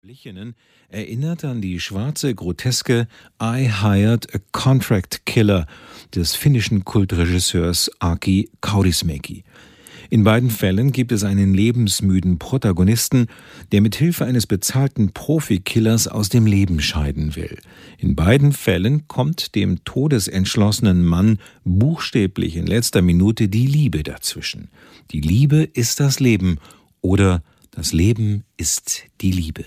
Verblichenen erinnert an die schwarze, groteske I Hired a Contract Killer des finnischen Kultregisseurs Aki Kaurismäki. In beiden Fällen gibt es einen lebensmüden Protagonisten, der mit Hilfe eines bezahlten Profikillers aus dem Leben scheiden will. In beiden Fällen kommt dem todesentschlossenen Mann buchstäblich in letzter Minute die Liebe dazwischen. Die Liebe ist das Leben oder das Leben ist die Liebe.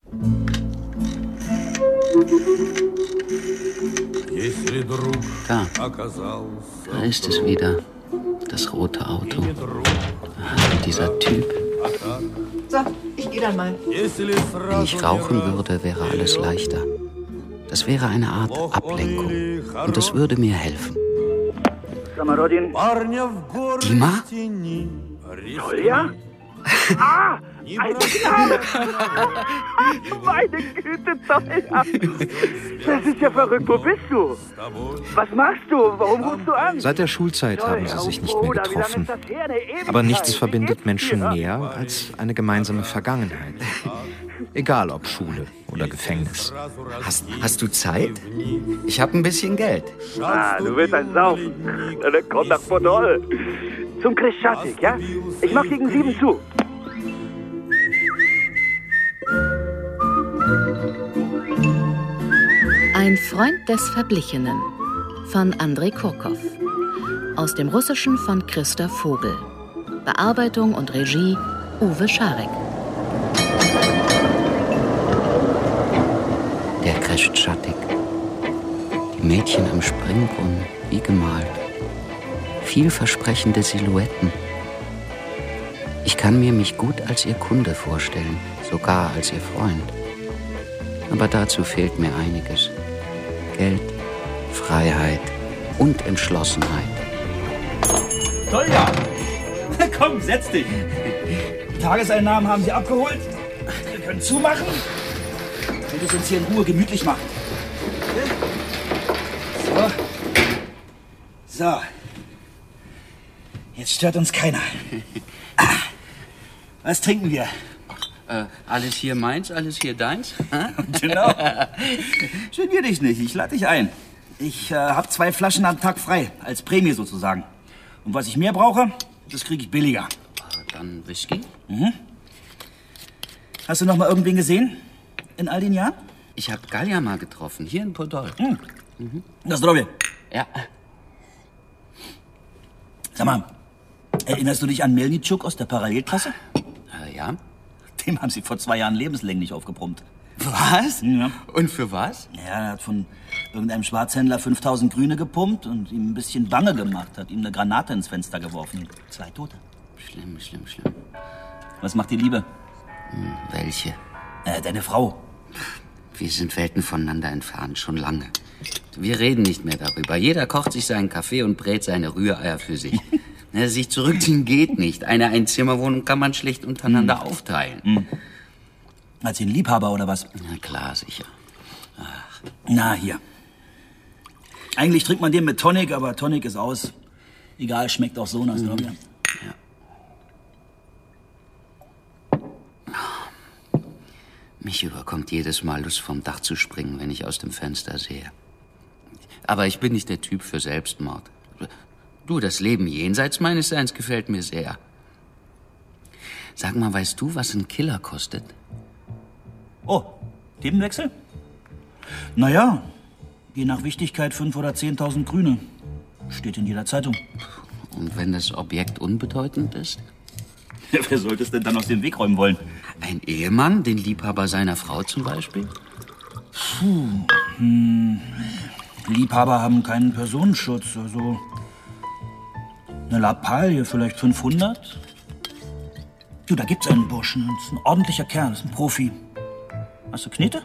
Da ist es wieder, das rote Auto. Dieser Typ. So, ich gehe dann mal. Wenn ich rauchen würde, wäre alles leichter. Das wäre eine Art Ablenkung. Und es würde mir helfen. Dima? Julia? Ah! Ein Knabe! Meine Güte, Tolja! Das ist ja verrückt. Wo bist du? Was machst du? Warum rufst du an? Seit der Schulzeit haben sie sich nicht mehr getroffen. Aber nichts verbindet Menschen mehr als eine gemeinsame Vergangenheit. Egal ob Schule oder Gefängnis. Hast du Zeit? Ich habe ein bisschen Geld. Ah, du willst ein Saufen. Dann komm nach Podol. Zum Krischatik, ja? Ich mach gegen 7 zu. Ein Freund des Verblichenen von Andrei Kurkow. Aus dem Russischen von Christa Vogel. Bearbeitung und Regie Uwe Scharek. Der Krischatik. Die Mädchen am Springbrunnen, wie gemalt. Vielversprechende Silhouetten. Ich kann mir mich gut als ihr Kunde vorstellen, sogar als ihr Freund. Aber dazu fehlt mir einiges. Geld, Freiheit und Entschlossenheit. Tolja! Komm, setz dich! Die Tageseinnahmen haben Sie abgeholt. Wir können zumachen und es uns hier in Ruhe gemütlich machen. So. Jetzt stört uns keiner. Was trinken wir? Alles hier meins, alles hier deins? Genau. Genier dich nicht, ich lade dich ein. Ich habe 2 Flaschen am Tag frei, als Prämie sozusagen. Und was ich mehr brauche, das kriege ich billiger. Dann Whisky? Mhm. Hast du noch mal irgendwen gesehen in all den Jahren? Ich habe Galja mal getroffen, hier in Podol. Das Zdrowie. Ja. Sag mal, erinnerst du dich an Melnitschuk aus der Parallelklasse? Ja. Dem haben sie vor 2 Jahren lebenslänglich aufgebrummt. Was? Ja. Und für was? Ja, er hat von irgendeinem Schwarzhändler 5000 Grüne gepumpt und ihm ein bisschen Bange gemacht, hat ihm eine Granate ins Fenster geworfen. 2 Tote. Schlimm. Was macht die Liebe? Welche? Deine Frau. Wir sind Welten voneinander entfernt, schon lange. Wir reden nicht mehr darüber. Jeder kocht sich seinen Kaffee und brät seine Rühreier für sich. Sich zurückziehen geht nicht. Eine Einzimmerwohnung kann man schlecht untereinander aufteilen. Als den Liebhaber oder was? Na klar, sicher. Ach. Na, hier. Eigentlich trinkt man den mit Tonic, aber Tonic ist aus. Egal, schmeckt auch so nach Zdrowie. Ja. Mich überkommt jedes Mal Lust, vom Dach zu springen, wenn ich aus dem Fenster sehe. Aber ich bin nicht der Typ für Selbstmord. Du, das Leben jenseits meines Seins gefällt mir sehr. Sag mal, weißt du, was ein Killer kostet? Oh, Themenwechsel? Naja, je nach Wichtigkeit 5.000 oder 10.000 Grüne. Steht in jeder Zeitung. Und wenn das Objekt unbedeutend ist? Ja, wer sollte es denn dann aus dem Weg räumen wollen? Ein Ehemann, den Liebhaber seiner Frau zum Beispiel? Liebhaber haben keinen Personenschutz, also eine Lappalie, vielleicht 500. Du, da gibt's einen Burschen, das ist ein ordentlicher Kerl, das ist ein Profi. Hast du Knete?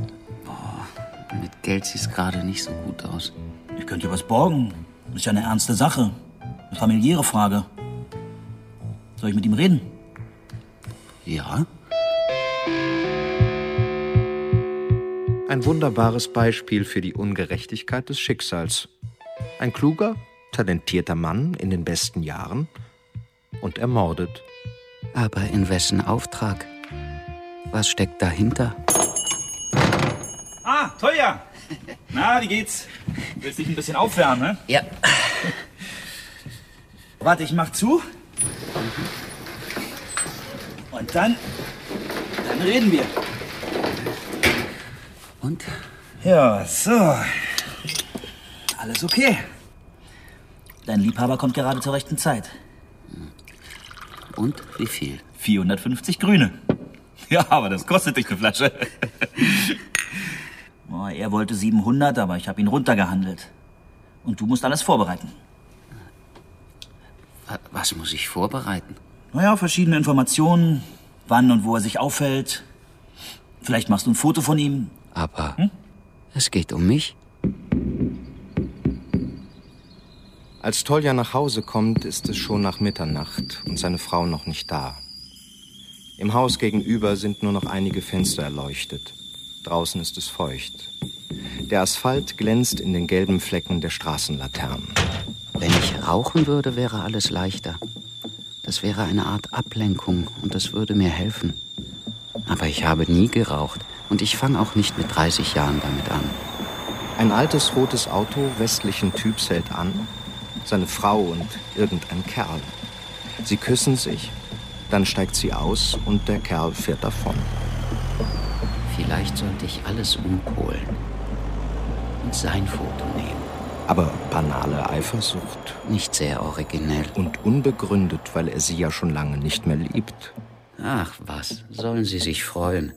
Mit Geld sieht's gerade nicht so gut aus. Ich könnte dir was borgen. Das ist ja eine ernste Sache. Eine familiäre Frage. Soll ich mit ihm reden? Ja? Ein wunderbares Beispiel für die Ungerechtigkeit des Schicksals. Ein kluger, talentierter Mann in den besten Jahren und ermordet. Aber in wessen Auftrag? Was steckt dahinter? Ah, Tolja! Na, wie geht's? Willst dich ein bisschen aufwärmen, ne? Ja. Warte, ich mach zu. Und dann reden wir. Und? Ja, so. Alles okay. Dein Liebhaber kommt gerade zur rechten Zeit. Und wie viel? 450 Grüne. Ja, aber das kostet dich eine Flasche. Oh, er wollte 700, aber ich habe ihn runtergehandelt. Und du musst alles vorbereiten. Was muss ich vorbereiten? Naja, verschiedene Informationen, wann und wo er sich aufhält. Vielleicht machst du ein Foto von ihm. Aber es geht um mich. Als Tolja nach Hause kommt, ist es schon nach Mitternacht und seine Frau noch nicht da. Im Haus gegenüber sind nur noch einige Fenster erleuchtet. Draußen ist es feucht. Der Asphalt glänzt in den gelben Flecken der Straßenlaternen. Wenn ich rauchen würde, wäre alles leichter. Das wäre eine Art Ablenkung und das würde mir helfen. Aber ich habe nie geraucht und ich fange auch nicht mit 30 Jahren damit an. Ein altes rotes Auto westlichen Typs hält an. Seine Frau und irgendein Kerl. Sie küssen sich, dann steigt sie aus und der Kerl fährt davon. Vielleicht sollte ich alles umpolen und sein Foto nehmen. Aber banale Eifersucht. Nicht sehr originell. Und unbegründet, weil er sie ja schon lange nicht mehr liebt. Ach was, sollen sie sich freuen.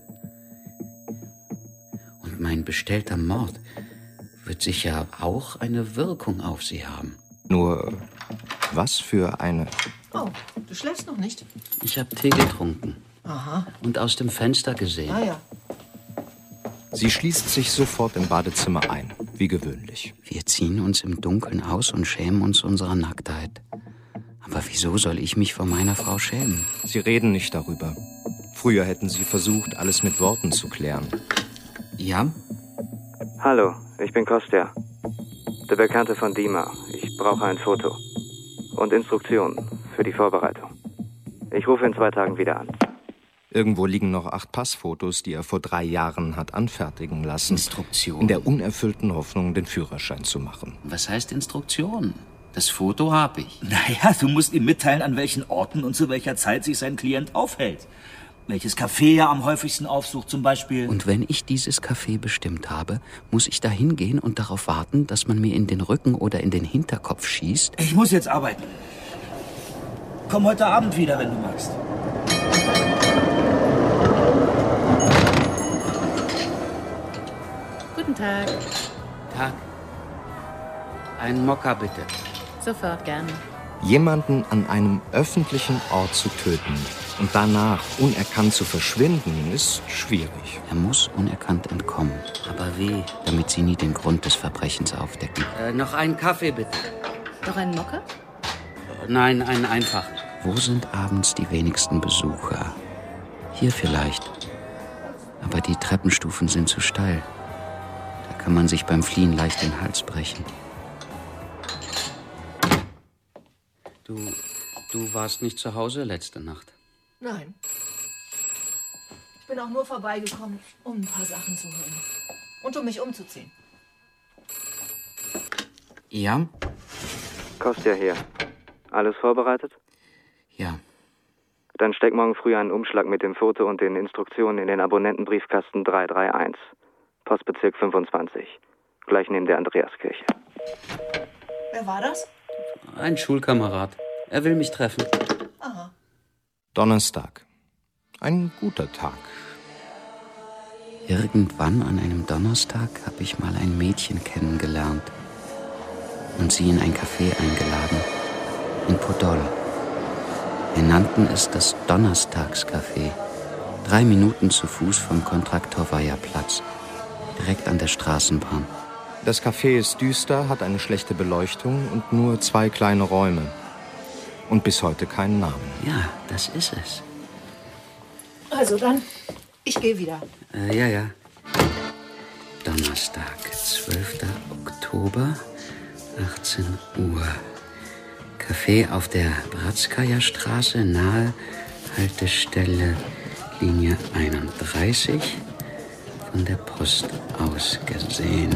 Und mein bestellter Mord wird sicher auch eine Wirkung auf sie haben. Nur, was für eine... Oh, du schläfst noch nicht? Ich habe Tee getrunken. Aha. Und aus dem Fenster gesehen. Ah ja. Sie schließt sich sofort im Badezimmer ein, wie gewöhnlich. Wir ziehen uns im Dunkeln aus und schämen uns unserer Nacktheit. Aber wieso soll ich mich vor meiner Frau schämen? Sie reden nicht darüber. Früher hätten sie versucht, alles mit Worten zu klären. Ja? Hallo, ich bin Kostja. Der Bekannte von Dima. Ich brauche ein Foto. Und Instruktionen für die Vorbereitung. Ich rufe in 2 Tagen wieder an. Irgendwo liegen noch 8 Passfotos, die er vor 3 Jahren hat anfertigen lassen. Instruktionen? In der unerfüllten Hoffnung, den Führerschein zu machen. Was heißt Instruktionen? Das Foto habe ich. Naja, du musst ihm mitteilen, an welchen Orten und zu welcher Zeit sich sein Klient aufhält. Welches Café er am häufigsten aufsucht zum Beispiel. Und wenn ich dieses Café bestimmt habe, muss ich da hingehen und darauf warten, dass man mir in den Rücken oder in den Hinterkopf schießt? Ich muss jetzt arbeiten. Komm heute Abend wieder, wenn du magst. Guten Tag. Tag. Ein Mokka bitte. Sofort gerne. Jemanden an einem öffentlichen Ort zu töten und danach unerkannt zu verschwinden, ist schwierig. Er muss unerkannt entkommen. Aber wie? Damit sie nie den Grund des Verbrechens aufdecken. Noch einen Kaffee bitte. Noch einen Mokka? Nein, einen einfachen. Wo sind abends die wenigsten Besucher? Hier vielleicht. Aber die Treppenstufen sind zu steil. Da kann man sich beim Fliehen leicht den Hals brechen. Du warst nicht zu Hause letzte Nacht? Nein. Ich bin auch nur vorbeigekommen, um ein paar Sachen zu holen. Und um mich umzuziehen. Ja? Kostja hier. Alles vorbereitet? Ja. Dann steck morgen früh einen Umschlag mit dem Foto und den Instruktionen in den Abonnentenbriefkasten 331. Postbezirk 25. Gleich neben der Andreaskirche. Wer war das? Ein Schulkamerad. Er will mich treffen. Aha. Donnerstag. Ein guter Tag. Irgendwann an einem Donnerstag habe ich mal ein Mädchen kennengelernt und sie in ein Café eingeladen, in Podol. Wir nannten es das Donnerstagscafé. 3 Minuten zu Fuß vom Kontraktowaja-Platz, direkt an der Straßenbahn. Das Café ist düster, hat eine schlechte Beleuchtung und nur 2 kleine Räume. Und bis heute keinen Namen. Ja, das ist es. Also dann, ich gehe wieder. Ja. Donnerstag, 12. Oktober, 18 Uhr. Café auf der Bratskaja Straße, nahe Haltestelle Linie 31 von der Post aus gesehen.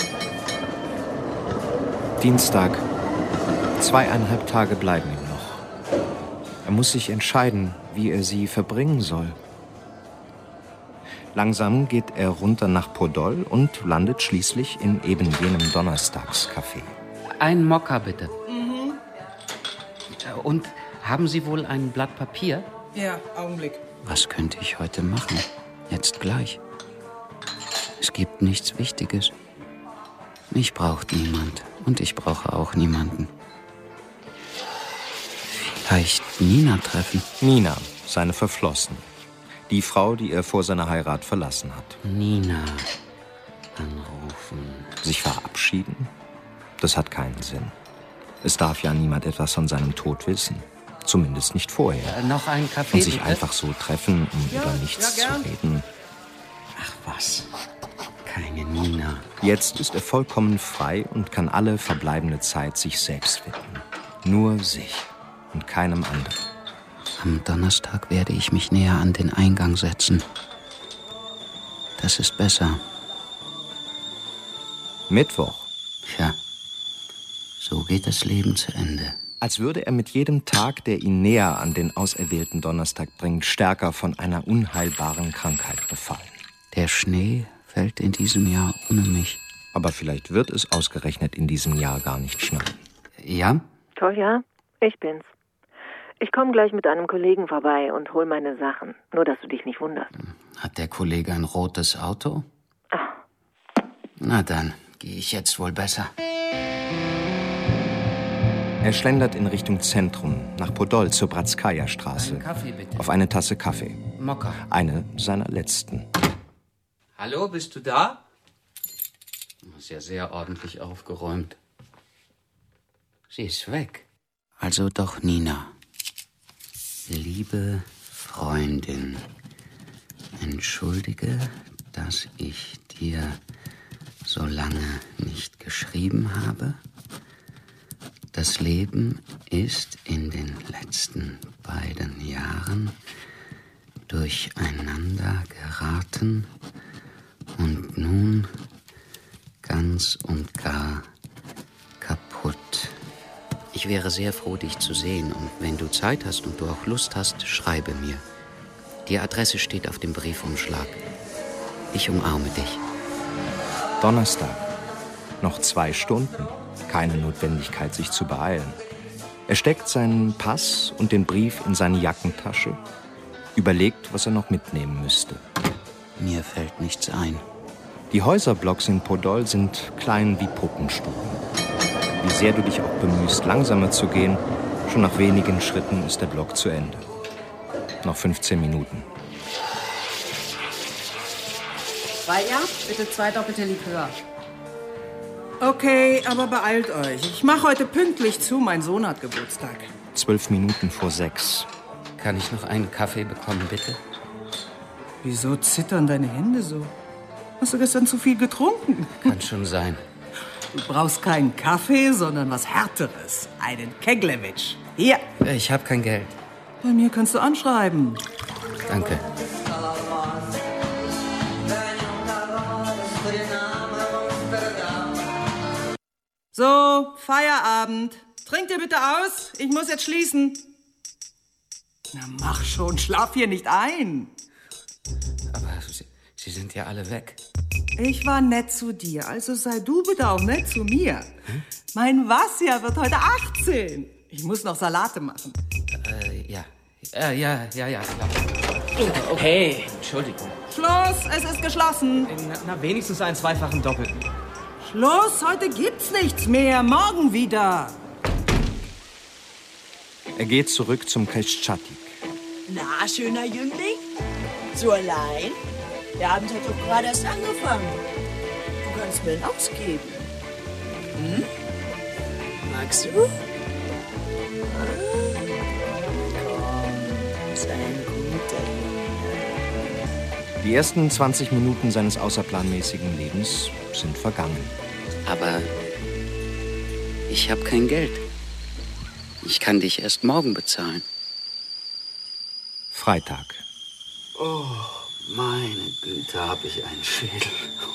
Dienstag. 2,5 Tage bleiben ihm noch. Er muss sich entscheiden, wie er sie verbringen soll. Langsam geht er runter nach Podol und landet schließlich in eben jenem Donnerstagscafé. Ein Mokka, bitte. Und haben Sie wohl ein Blatt Papier? Ja, Augenblick. Was könnte ich heute machen? Jetzt gleich. Es gibt nichts Wichtiges. Mich braucht niemand und ich brauche auch niemanden. Vielleicht Nina treffen? Nina, seine Verflossene. Die Frau, die er vor seiner Heirat verlassen hat. Nina anrufen. Sich verabschieden? Das hat keinen Sinn. Es darf ja niemand etwas von seinem Tod wissen. Zumindest nicht vorher. Noch einen Kaffee, und sich bitte? einfach so treffen, um über nichts zu reden. Ach was, keine Nina. Jetzt ist er vollkommen frei und kann alle verbleibende Zeit sich selbst widmen. Nur sich und keinem anderen. Am Donnerstag werde ich mich näher an den Eingang setzen. Das ist besser. Mittwoch. Ja, so geht das Leben zu Ende. Als würde er mit jedem Tag, der ihn näher an den auserwählten Donnerstag bringt, stärker von einer unheilbaren Krankheit befallen. Der Schnee fällt in diesem Jahr ohne mich. Aber vielleicht wird es ausgerechnet in diesem Jahr gar nicht schneien. Ja? Tolja, ich bin's. Ich komme gleich mit einem Kollegen vorbei und hol meine Sachen. Nur, dass du dich nicht wunderst. Hat der Kollege ein rotes Auto? Ach. Na dann, gehe ich jetzt wohl besser. Er schlendert in Richtung Zentrum, nach Podol zur Bratskaja-Straße. Einen Kaffee, bitte. Auf eine Tasse Kaffee. Mokka. Eine seiner letzten. Hallo, bist du da? Du hast ja sehr ordentlich aufgeräumt. Sie ist weg. Also doch Nina. Liebe Freundin, entschuldige, dass ich dir so lange nicht geschrieben habe. Das Leben ist in den letzten beiden Jahren durcheinander geraten und nun ganz und gar kaputt. Ich wäre sehr froh, dich zu sehen, und wenn du Zeit hast und du auch Lust hast, schreibe mir. Die Adresse steht auf dem Briefumschlag. Ich umarme dich. Donnerstag. Noch 2 Stunden. Keine Notwendigkeit, sich zu beeilen. Er steckt seinen Pass und den Brief in seine Jackentasche, überlegt, was er noch mitnehmen müsste. Mir fällt nichts ein. Die Häuserblocks in Podol sind klein wie Puppenstuben. Wie sehr du dich auch bemühst, langsamer zu gehen, schon nach wenigen Schritten ist der Block zu Ende. Noch 15 Minuten. Freier, bitte 2 doppelte Likör. Okay, aber beeilt euch. Ich mache heute pünktlich zu. Mein Sohn hat Geburtstag. 12 Minuten vor 6. Kann ich noch einen Kaffee bekommen, bitte? Wieso zittern deine Hände so? Hast du gestern zu viel getrunken? Kann schon sein. Du brauchst keinen Kaffee, sondern was Härteres. Einen Keglewitsch. Hier. Ich habe kein Geld. Bei mir kannst du anschreiben. Danke. So, Feierabend. Trink dir bitte aus. Ich muss jetzt schließen. Na, mach schon. Schlaf hier nicht ein. Aber Sie sind ja alle weg. Ich war nett zu dir, also sei du bitte auch nett zu mir. Mein Vasja wird heute 18. Ich muss noch Salate machen. Ja. Ja, klar. Okay, Entschuldigung. Schluss, es ist geschlossen. Na, wenigstens einen zweifachen Doppelten. Schluss, heute gibt's nichts mehr. Morgen wieder. Er geht zurück zum Kreschchatik. Na, schöner Jüngling? So allein? Der Abend hat doch gerade erst angefangen. Du kannst mir einen ausgeben. Hm? Magst du? Komm, sei ein guter Junge. Die ersten 20 Minuten seines außerplanmäßigen Lebens sind vergangen. Aber ich habe kein Geld. Ich kann dich erst morgen bezahlen. Freitag. Oh, meine Güte, hab ich einen Schädel.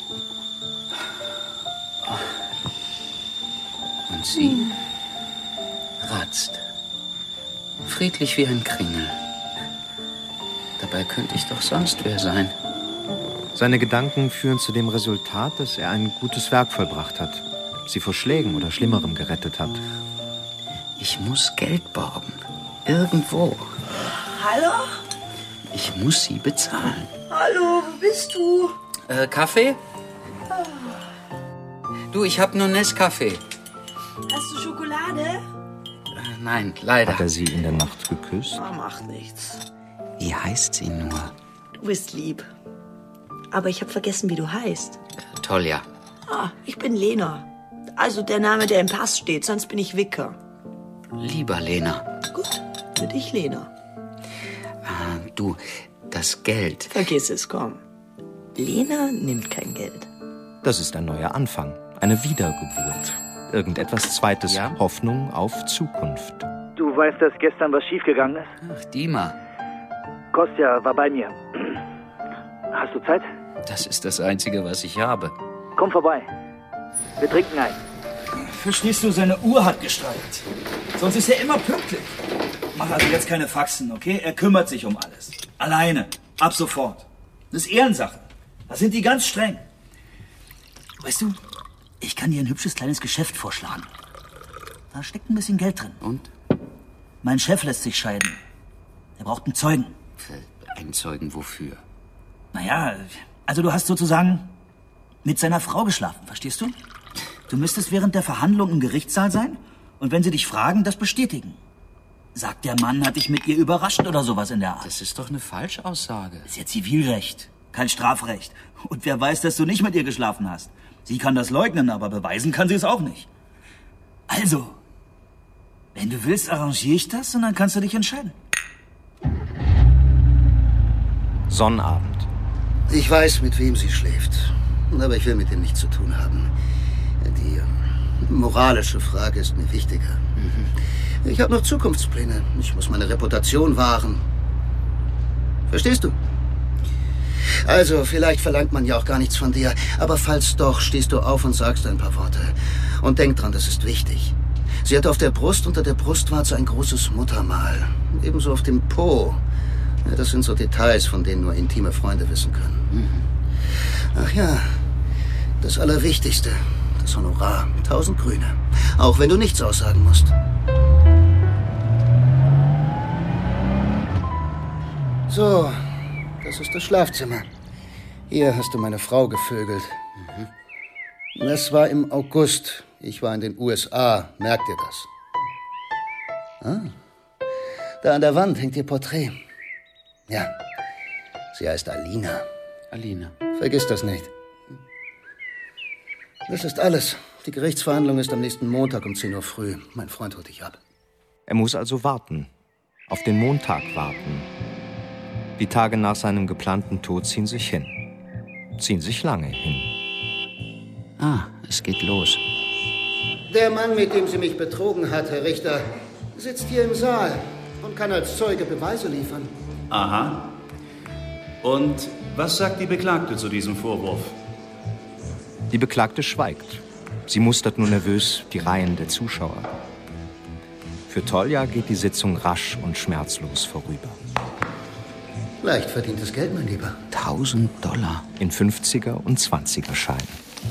Und sie ratzt. Friedlich wie ein Kringel. Dabei könnte ich doch sonst wer sein. Seine Gedanken führen zu dem Resultat, dass er ein gutes Werk vollbracht hat. Sie vor Schlägen oder Schlimmerem gerettet hat. Ich muss Geld borgen. Irgendwo. Hallo? Ich muss sie bezahlen. Hallo, wo bist du? Kaffee? Du, ich hab nur Nescafé. Hast du Schokolade? Nein, leider. Hat er sie in der Nacht geküsst? Oh, macht nichts. Wie heißt sie nur? Du bist lieb. Aber ich habe vergessen, wie du heißt. Tolja. Ah, ich bin Lena. Also der Name, der im Pass steht, sonst bin ich Wicker. Lieber Lena. Gut, für dich Lena. Du, das Geld. Vergiss es, komm. Lena nimmt kein Geld. Das ist ein neuer Anfang. Eine Wiedergeburt. Irgendetwas Zweites. Ja? Hoffnung auf Zukunft. Du weißt, dass gestern was schiefgegangen ist? Ach, Dima. Kostja war bei mir. Hast du Zeit? Das ist das Einzige, was ich habe. Komm vorbei. Wir trinken ein. Verstehst du, seine Uhr hat gestreikt. Sonst ist er immer pünktlich. Mach also jetzt keine Faxen, okay? Er kümmert sich um alles. Alleine. Ab sofort. Das ist Ehrensache. Da sind die ganz streng. Weißt du, ich kann dir ein hübsches kleines Geschäft vorschlagen. Da steckt ein bisschen Geld drin. Und? Mein Chef lässt sich scheiden. Er braucht einen Zeugen. Einen Zeugen wofür? Naja, also du hast sozusagen mit seiner Frau geschlafen, verstehst du? Du müsstest während der Verhandlung im Gerichtssaal sein und wenn sie dich fragen, das bestätigen. Sagt, der Mann hat dich mit ihr überrascht oder sowas in der Art. Das ist doch eine Falschaussage. Das ist ja Zivilrecht, kein Strafrecht. Und wer weiß, dass du nicht mit ihr geschlafen hast? Sie kann das leugnen, aber beweisen kann sie es auch nicht. Also, wenn du willst, arrangiere ich das und dann kannst du dich entscheiden. Sonnabend. Ich weiß, mit wem sie schläft. Aber ich will mit dem nichts zu tun haben. Die moralische Frage ist mir wichtiger. Ich habe noch Zukunftspläne. Ich muss meine Reputation wahren. Verstehst du? Also, vielleicht verlangt man ja auch gar nichts von dir. Aber falls doch, stehst du auf und sagst ein paar Worte. Und denk dran, das ist wichtig. Sie hat auf der Brust unter der Brustwarze ein großes Muttermal. Ebenso auf dem Po. Ja, das sind so Details, von denen nur intime Freunde wissen können. Ach ja, das Allerwichtigste, das Honorar, 1000 Grüne. Auch wenn du nichts aussagen musst. So, das ist das Schlafzimmer. Hier hast du meine Frau gevögelt. Das war im August. Ich war in den USA. Merkt ihr das? Ah, da an der Wand hängt ihr Porträt. Ja, sie heißt Alina. Alina. Vergiss das nicht. Das ist alles. Die Gerichtsverhandlung ist am nächsten Montag um 10 Uhr früh. Mein Freund holt dich ab. Er muss also warten. Auf den Montag warten. Die Tage nach seinem geplanten Tod ziehen sich hin. Ziehen sich lange hin. Ah, es geht los. Der Mann, mit dem sie mich betrogen hat, Herr Richter, sitzt hier im Saal und kann als Zeuge Beweise liefern. Aha. Und was sagt die Beklagte zu diesem Vorwurf? Die Beklagte schweigt. Sie mustert nur nervös die Reihen der Zuschauer. Für Tolja geht die Sitzung rasch und schmerzlos vorüber. Leicht verdientes Geld, mein Lieber. $1000. In 50er und 20er Scheinen.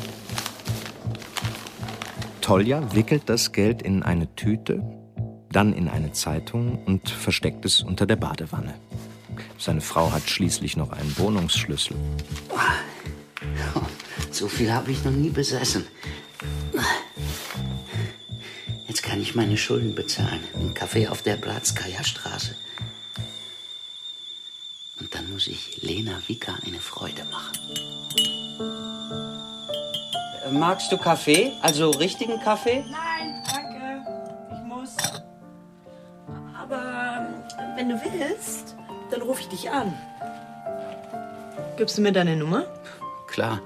Tolja wickelt das Geld in eine Tüte, dann in eine Zeitung und versteckt es unter der Badewanne. Seine Frau hat schließlich noch einen Wohnungsschlüssel. Oh, so viel habe ich noch nie besessen. Jetzt kann ich meine Schulden bezahlen. Ein Café auf der Bratskaja-Straße. Und dann muss ich Lena Wicker eine Freude machen. Magst du Kaffee? Also richtigen Kaffee? Nein, danke. Ich muss. Aber wenn du willst, dann rufe ich dich an. Gibst du mir deine Nummer? Klar.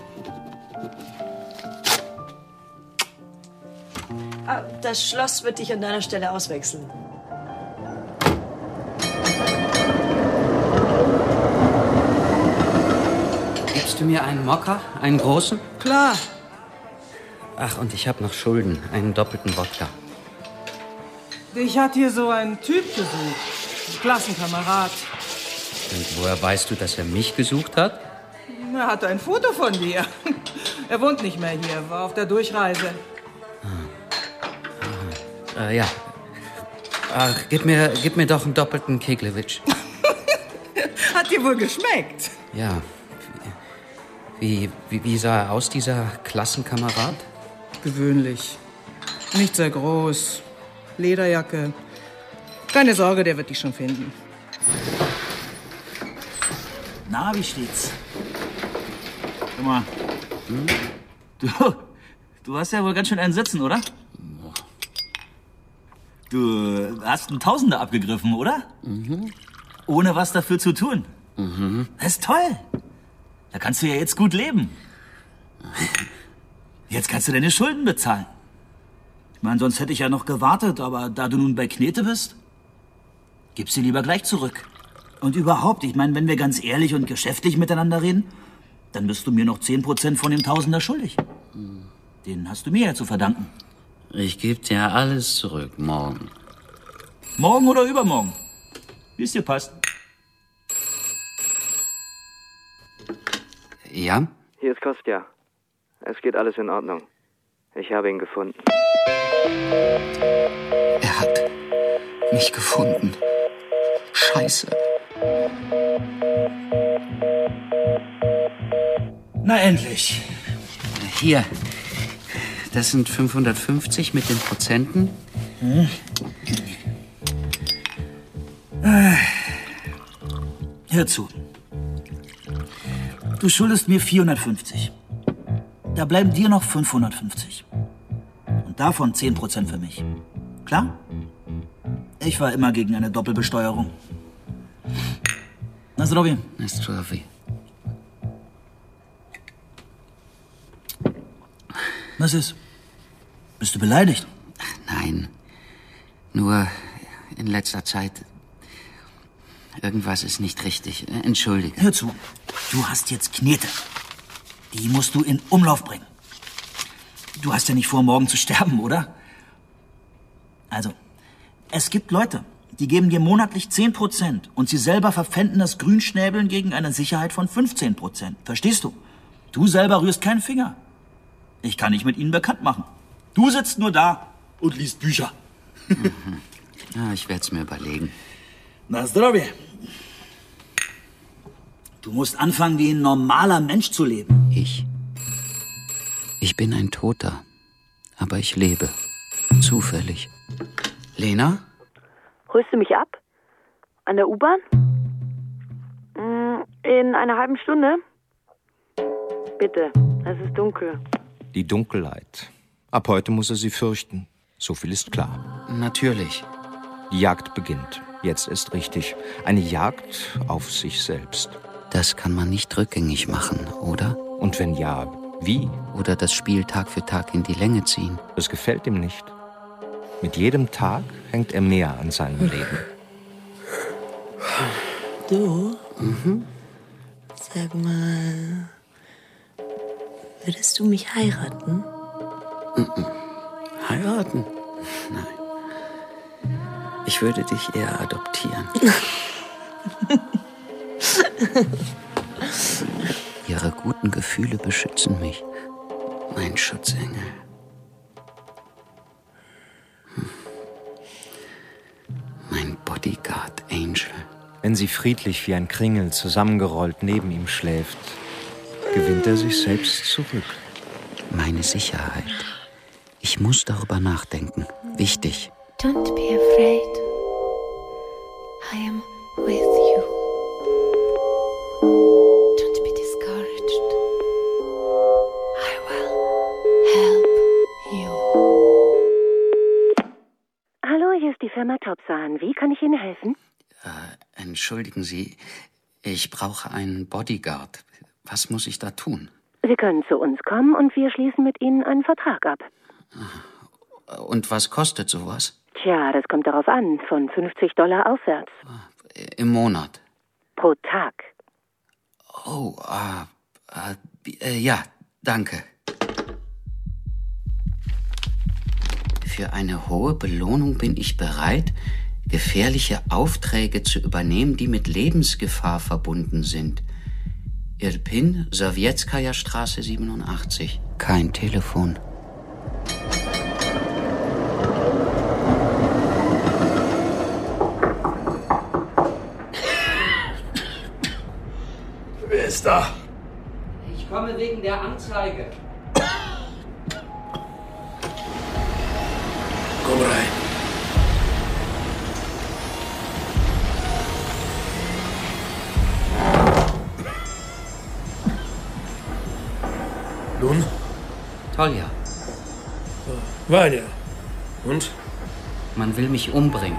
Das Schloss wird dich an deiner Stelle auswechseln. du mir einen Mokka? Einen großen? Klar. Ach, und ich habe noch Schulden. Einen doppelten Wodka. Dich hat hier so ein Typ gesucht. Ein Klassenkamerad. Und woher weißt du, dass er mich gesucht hat? Er hat ein Foto von dir. Er wohnt nicht mehr hier, war auf der Durchreise. Ja. Ach, gib mir doch einen doppelten Keglewitsch. Hat dir wohl geschmeckt? Ja. Wie sah er aus, dieser Klassenkamerad? Gewöhnlich. Nicht sehr groß. Lederjacke. Keine Sorge, der wird dich schon finden. Na, wie steht's? Guck mal. Du hast ja wohl ganz schön einen Sitzen, oder? Du hast einen Tausender abgegriffen, oder? Mhm. Ohne was dafür zu tun. Mhm. Das ist toll. Da kannst du ja jetzt gut leben. Jetzt kannst du deine Schulden bezahlen. Ich meine, sonst hätte ich ja noch gewartet, aber da du nun bei Knete bist, gibst sie lieber gleich zurück. Und überhaupt, ich meine, wenn wir ganz ehrlich und geschäftlich miteinander reden, dann bist du mir noch 10% von dem Tausender schuldig. Den hast du mir ja zu verdanken. Ich gebe dir alles zurück, morgen. Morgen oder übermorgen? Wie es dir passt. Ja? Hier ist Kostja. Es geht alles in Ordnung. Ich habe ihn gefunden. Er hat mich gefunden. Scheiße. Na endlich. Hier. Das sind 550 mit den Prozenten. Hör zu. Du schuldest mir 450. Da bleiben dir noch 550. Und davon 10% für mich. Klar? Ich war immer gegen eine Doppelbesteuerung. Na zdrowie. Na zdrowie. Was ist? Bist du beleidigt? Nein. Nur in letzter Zeit... Irgendwas ist nicht richtig. Entschuldige. Hör zu. Du hast jetzt Knete. Die musst du in Umlauf bringen. Du hast ja nicht vor, morgen zu sterben, oder? Also, es gibt Leute, die geben dir monatlich 10% und sie selber verpfänden das Grünschnäbeln gegen eine Sicherheit von 15%. Verstehst du? Du selber rührst keinen Finger. Ich kann dich mit ihnen bekannt machen. Du sitzt nur da und liest Bücher. Mhm. Ja, ich werde es mir überlegen. Na zdrowie. Du musst anfangen, wie ein normaler Mensch zu leben. Ich bin ein Toter, aber ich lebe. Zufällig. Lena? Holst du mich ab? An der U-Bahn? In einer halben Stunde? Bitte, es ist dunkel. Die Dunkelheit. Ab heute muss er sie fürchten. So viel ist klar. Natürlich. Die Jagd beginnt. Jetzt ist richtig. Eine Jagd auf sich selbst. Das kann man nicht rückgängig machen, oder? Und wenn ja, wie? Oder das Spiel Tag für Tag in die Länge ziehen. Das gefällt ihm nicht. Mit jedem Tag hängt er mehr an seinem Leben. Du? Sag mal, würdest du mich heiraten? Heiraten? Nein. Ich würde dich eher adoptieren. Ihre guten Gefühle beschützen mich. Mein Schutzengel. Mein Bodyguard Angel. Wenn sie friedlich wie ein Kringel zusammengerollt neben ihm schläft, gewinnt er sich selbst zurück. Meine Sicherheit. Ich muss darüber nachdenken. Wichtig. Don't be afraid. I am with you. Don't be discouraged. I will help you. Hallo, hier ist die Firma Topsan. Wie kann ich Ihnen helfen? Entschuldigen Sie, ich brauche einen Bodyguard. Was muss ich da tun? Sie können zu uns kommen und wir schließen mit Ihnen einen Vertrag ab. Und was kostet sowas? Tja, das kommt darauf an. Von $50 aufwärts. Im Monat? Pro Tag. Oh, Ja, danke. Für eine hohe Belohnung bin ich bereit, gefährliche Aufträge zu übernehmen, die mit Lebensgefahr verbunden sind. Irpin, Sowjetskaja Straße 87. Kein Telefon. Wer ist da? Ich komme wegen der Anzeige. Komm rein. Nun? Tolja. Vanya. Und? Man will mich umbringen.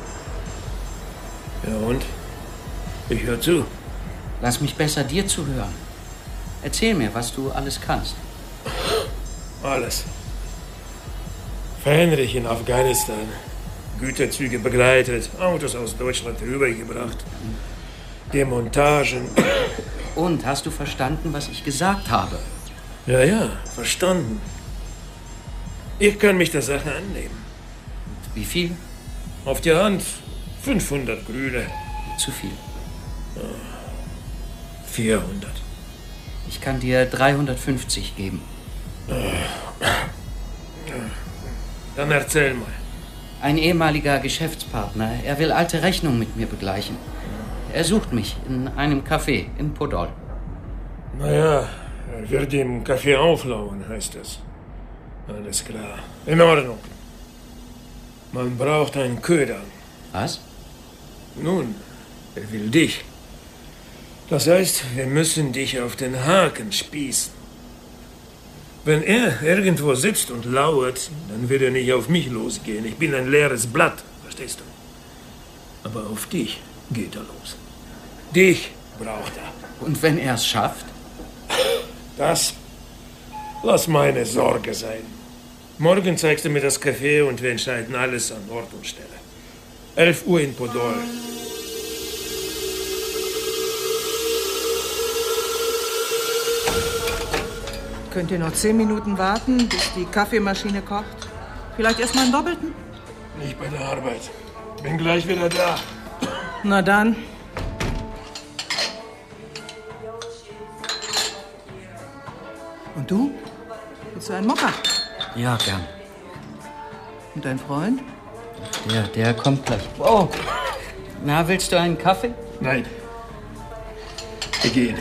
Ja, und? Ich höre zu. Lass mich besser dir zuhören. Erzähl mir, was du alles kannst. Alles. Fähnrich in Afghanistan. Güterzüge begleitet, Autos aus Deutschland rübergebracht. Demontagen. Und, hast du verstanden, was ich gesagt habe? Ja, verstanden. Ich kann mich der Sache annehmen. Wie viel? Auf die Hand 500 Grüne. Zu viel. 400. Ich kann dir 350 geben. Dann erzähl mal. Ein ehemaliger Geschäftspartner. Er will alte Rechnungen mit mir begleichen. Er sucht mich in einem Café in Podol. Naja, er wird im Café auflauern, heißt es. Alles klar. In Ordnung. Man braucht einen Köder. Was? Nun, er will dich. Das heißt, wir müssen dich auf den Haken spießen. Wenn er irgendwo sitzt und lauert, dann wird er nicht auf mich losgehen. Ich bin ein leeres Blatt, verstehst du? Aber auf dich geht er los. Dich braucht er. Und wenn er es schafft? Das lass meine Sorge sein. Morgen zeigst du mir das Café und wir entscheiden alles an Ort und Stelle. 11 Uhr in Podol. Könnt ihr noch 10 Minuten warten, bis die Kaffeemaschine kocht? Vielleicht erst mal einen Doppelten? Nicht bei der Arbeit. Bin gleich wieder da. Na dann. Und du? Willst du einen Mokka? Ja, gern. Und dein Freund? Der kommt gleich. Oh! Na, willst du einen Kaffee? Nein. Wir gehen.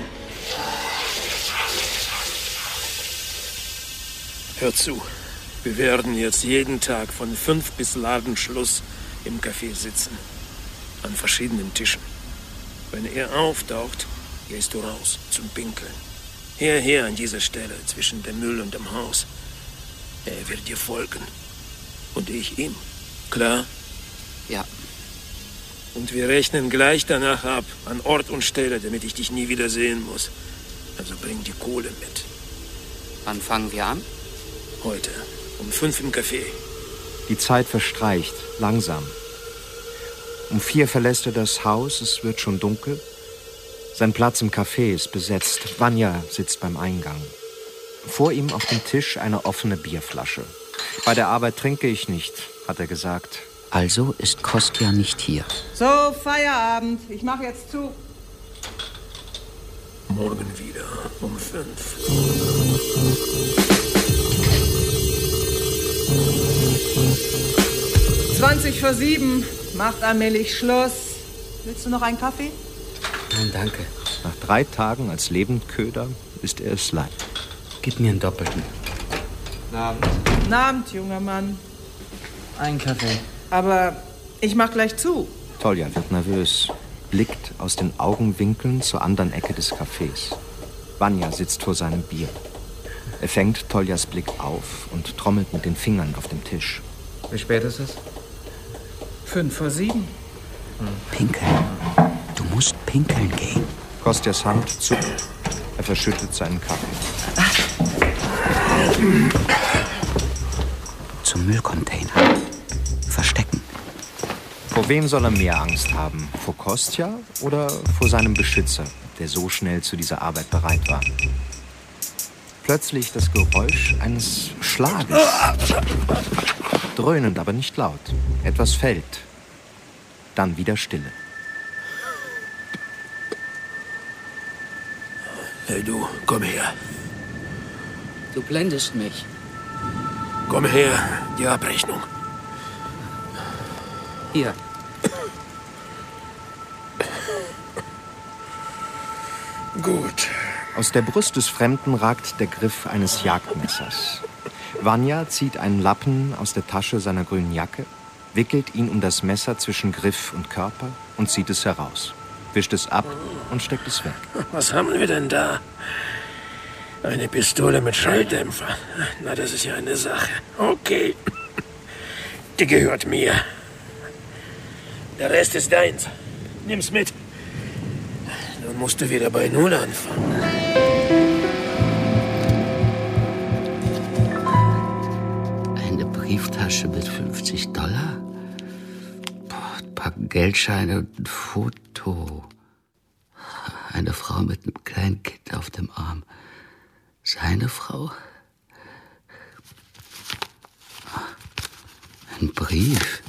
Hör zu. Wir werden jetzt jeden Tag von 5 bis Ladenschluss im Café sitzen. An verschiedenen Tischen. Wenn er auftaucht, gehst du raus zum Pinkeln. Hierher an dieser Stelle zwischen dem Müll und dem Haus. Er wird dir folgen. Und ich ihm. Klar? Ja. Und wir rechnen gleich danach ab, an Ort und Stelle, damit ich dich nie wieder sehen muss. Also bring die Kohle mit. Wann fangen wir an? Heute, um 5 im Café. Die Zeit verstreicht, langsam. Um 4 verlässt er das Haus, es wird schon dunkel. Sein Platz im Café ist besetzt. Vanya sitzt beim Eingang. Vor ihm auf dem Tisch eine offene Bierflasche. Bei der Arbeit trinke ich nicht, hat er gesagt. Also ist Kostja nicht hier. So, Feierabend. Ich mache jetzt zu. Morgen wieder um 5. 20 vor 7. Macht allmählich Schluss. Willst du noch einen Kaffee? Nein, danke. Nach 3 Tagen als Lebendköder ist er es leid. Gib mir einen Doppelten. Guten Abend. Guten Abend, junger Mann. Ein Kaffee. Aber ich mach gleich zu. Tolja wird nervös, blickt aus den Augenwinkeln zur anderen Ecke des Cafés. Vanya sitzt vor seinem Bier. Er fängt Toljas Blick auf und trommelt mit den Fingern auf dem Tisch. Wie spät ist es? 5 vor 7. Pinkeln. Du musst pinkeln gehen. Kostjas Hand zuckt. Er verschüttet seinen Kaffee. Zum Müllcontainer. Verstecken. Vor wem soll er mehr Angst haben? Vor Kostja oder vor seinem Beschützer, der so schnell zu dieser Arbeit bereit war? Plötzlich das Geräusch eines Schlages. Dröhnend, aber nicht laut. Etwas fällt. Dann wieder Stille. Hey du, komm her. Du blendest mich. Komm her, die Abrechnung. Hier. Gut. Aus der Brust des Fremden ragt der Griff eines Jagdmessers. Vanya zieht einen Lappen aus der Tasche seiner grünen Jacke, wickelt ihn um das Messer zwischen Griff und Körper und zieht es heraus, wischt es ab und steckt es weg. Was haben wir denn da? Eine Pistole mit Schalldämpfer. Na, das ist ja eine Sache. Okay. Die gehört mir. Der Rest ist deins. Nimm's mit. Dann musst du wieder bei Null anfangen. Eine Brieftasche mit $50? Ein paar Geldscheine und ein Foto. Eine Frau mit einem kleinen Kind auf dem Arm. Seine Frau? Ein Brief.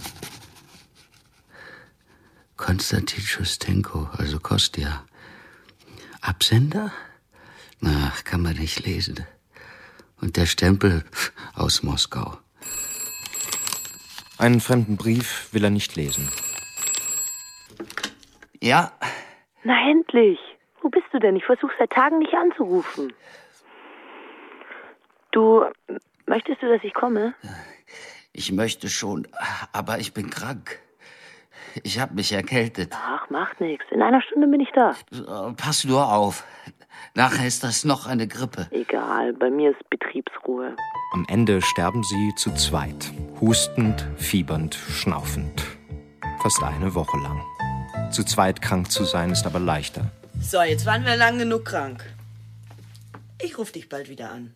Konstantin Schustenko, also Kostja. Absender? Na, kann man nicht lesen. Und der Stempel aus Moskau. Einen fremden Brief will er nicht lesen. Ja? Na endlich. Wo bist du denn? Ich versuche seit Tagen nicht anzurufen. Du, möchtest du, dass ich komme? Ich möchte schon, aber ich bin krank. Ich habe mich erkältet. Ach, macht nichts. In einer Stunde bin ich da. Pass nur auf. Nachher ist das noch eine Grippe. Egal, bei mir ist Betriebsruhe. Am Ende sterben sie zu zweit. Hustend, fiebernd, schnaufend. Fast eine Woche lang. Zu zweit krank zu sein, ist aber leichter. So, jetzt waren wir lang genug krank. Ich rufe dich bald wieder an.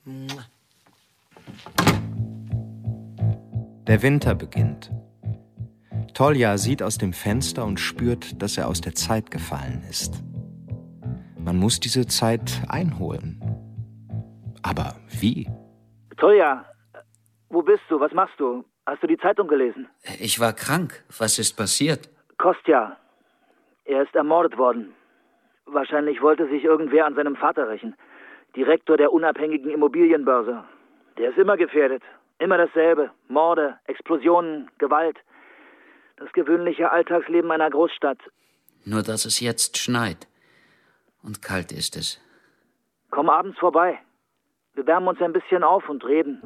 Der Winter beginnt. Tolja sieht aus dem Fenster und spürt, dass er aus der Zeit gefallen ist. Man muss diese Zeit einholen. Aber wie? Tolja, wo bist du? Was machst du? Hast du die Zeitung gelesen? Ich war krank. Was ist passiert? Kostja. Er ist ermordet worden. Wahrscheinlich wollte sich irgendwer an seinem Vater rächen. Direktor der unabhängigen Immobilienbörse. Der ist immer gefährdet. Immer dasselbe. Morde, Explosionen, Gewalt. Das gewöhnliche Alltagsleben einer Großstadt. Nur, dass es jetzt schneit. Und kalt ist es. Komm abends vorbei. Wir wärmen uns ein bisschen auf und reden.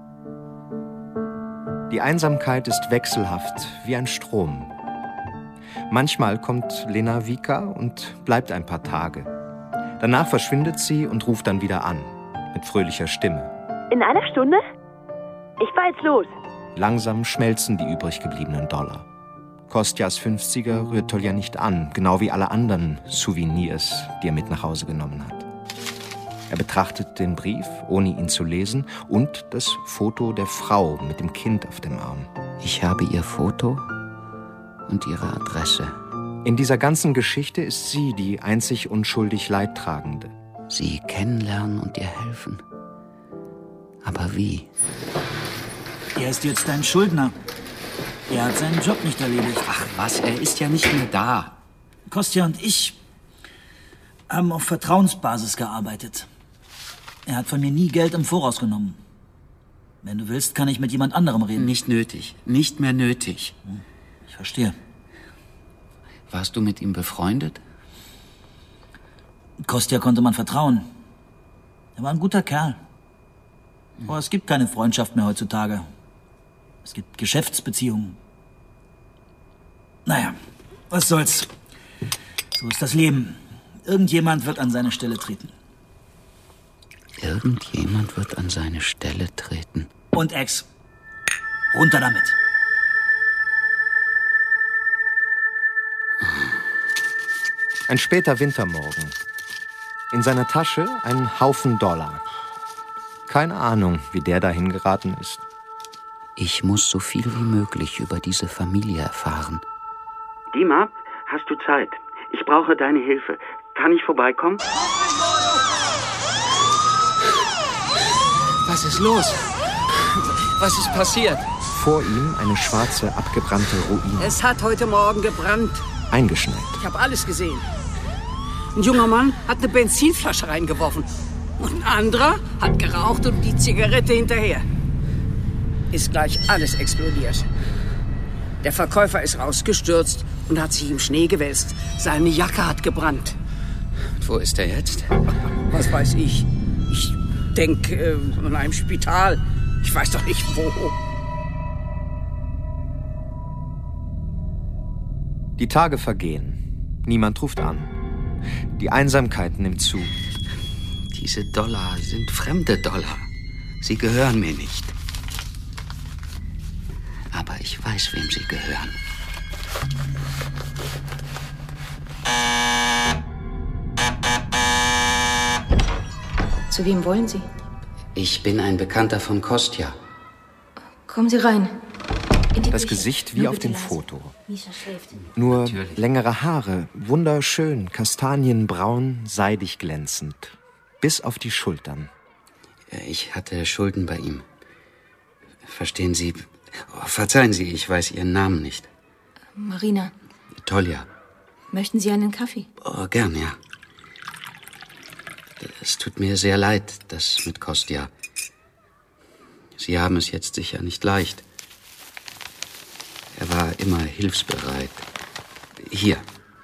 Die Einsamkeit ist wechselhaft wie ein Strom. Manchmal kommt Lena Vika und bleibt ein paar Tage. Danach verschwindet sie und ruft dann wieder an, mit fröhlicher Stimme. In einer Stunde? Ich fahr jetzt los. Langsam schmelzen die übrig gebliebenen $. Kostjas 50er rührt Tolja nicht an, genau wie alle anderen Souvenirs, die er mit nach Hause genommen hat. Er betrachtet den Brief, ohne ihn zu lesen, und das Foto der Frau mit dem Kind auf dem Arm. Ich habe ihr Foto und ihre Adresse. In dieser ganzen Geschichte ist sie die einzig unschuldig Leidtragende. Sie kennenlernen und ihr helfen. Aber wie? Er ist jetzt dein Schuldner. Er hat seinen Job nicht erledigt. Ach was, er ist ja nicht mehr da. Kostja und ich haben auf Vertrauensbasis gearbeitet. Er hat von mir nie Geld im Voraus genommen. Wenn du willst, kann ich mit jemand anderem reden. Nicht nötig. Nicht mehr nötig. Ich verstehe. Warst du mit ihm befreundet? Kostja konnte man vertrauen. Er war ein guter Kerl. Aber es gibt keine Freundschaft mehr heutzutage. Es gibt Geschäftsbeziehungen. Naja, was soll's. So ist das Leben. Irgendjemand wird an seine Stelle treten. Irgendjemand wird an seine Stelle treten. Und Ex. Runter damit. Ein später Wintermorgen. In seiner Tasche ein Haufen $. Keine Ahnung, wie der dahin geraten ist. Ich muss so viel wie möglich über diese Familie erfahren. Dima, hast du Zeit? Ich brauche deine Hilfe. Kann ich vorbeikommen? Was ist los? Was ist passiert? Vor ihm eine schwarze, abgebrannte Ruine. Es hat heute Morgen gebrannt. Eingeschneit. Ich habe alles gesehen. Ein junger Mann hat eine Benzinflasche reingeworfen. Und ein anderer hat geraucht und die Zigarette hinterher. Ist gleich alles explodiert. Der Verkäufer ist rausgestürzt und hat sich im Schnee gewälzt. Seine Jacke hat gebrannt. Wo ist er jetzt? Was weiß ich? Ich denke, in einem Spital. Ich weiß doch nicht, wo. Die Tage vergehen. Niemand ruft an. Die Einsamkeit nimmt zu. Diese Dollar sind fremde Dollar. Sie gehören mir nicht. Aber ich weiß, wem sie gehören. Zu wem wollen Sie? Ich bin ein Bekannter von Kostja. Kommen Sie rein. Das Gesicht wie auf dem Foto. Misha schläft. Nur Natürlich. längere Haare, wunderschön, kastanienbraun, seidig glänzend. Bis auf die Schultern. Ich hatte Schulden bei ihm. Verstehen Sie... Oh, verzeihen Sie, ich weiß Ihren Namen nicht. Marina, Tolja. möchten Sie einen Kaffee? Oh, gern, ja. Es tut mir sehr leid, das mit Kostja. Sie haben es jetzt sicher nicht leicht. Er war immer hilfsbereit. Hier.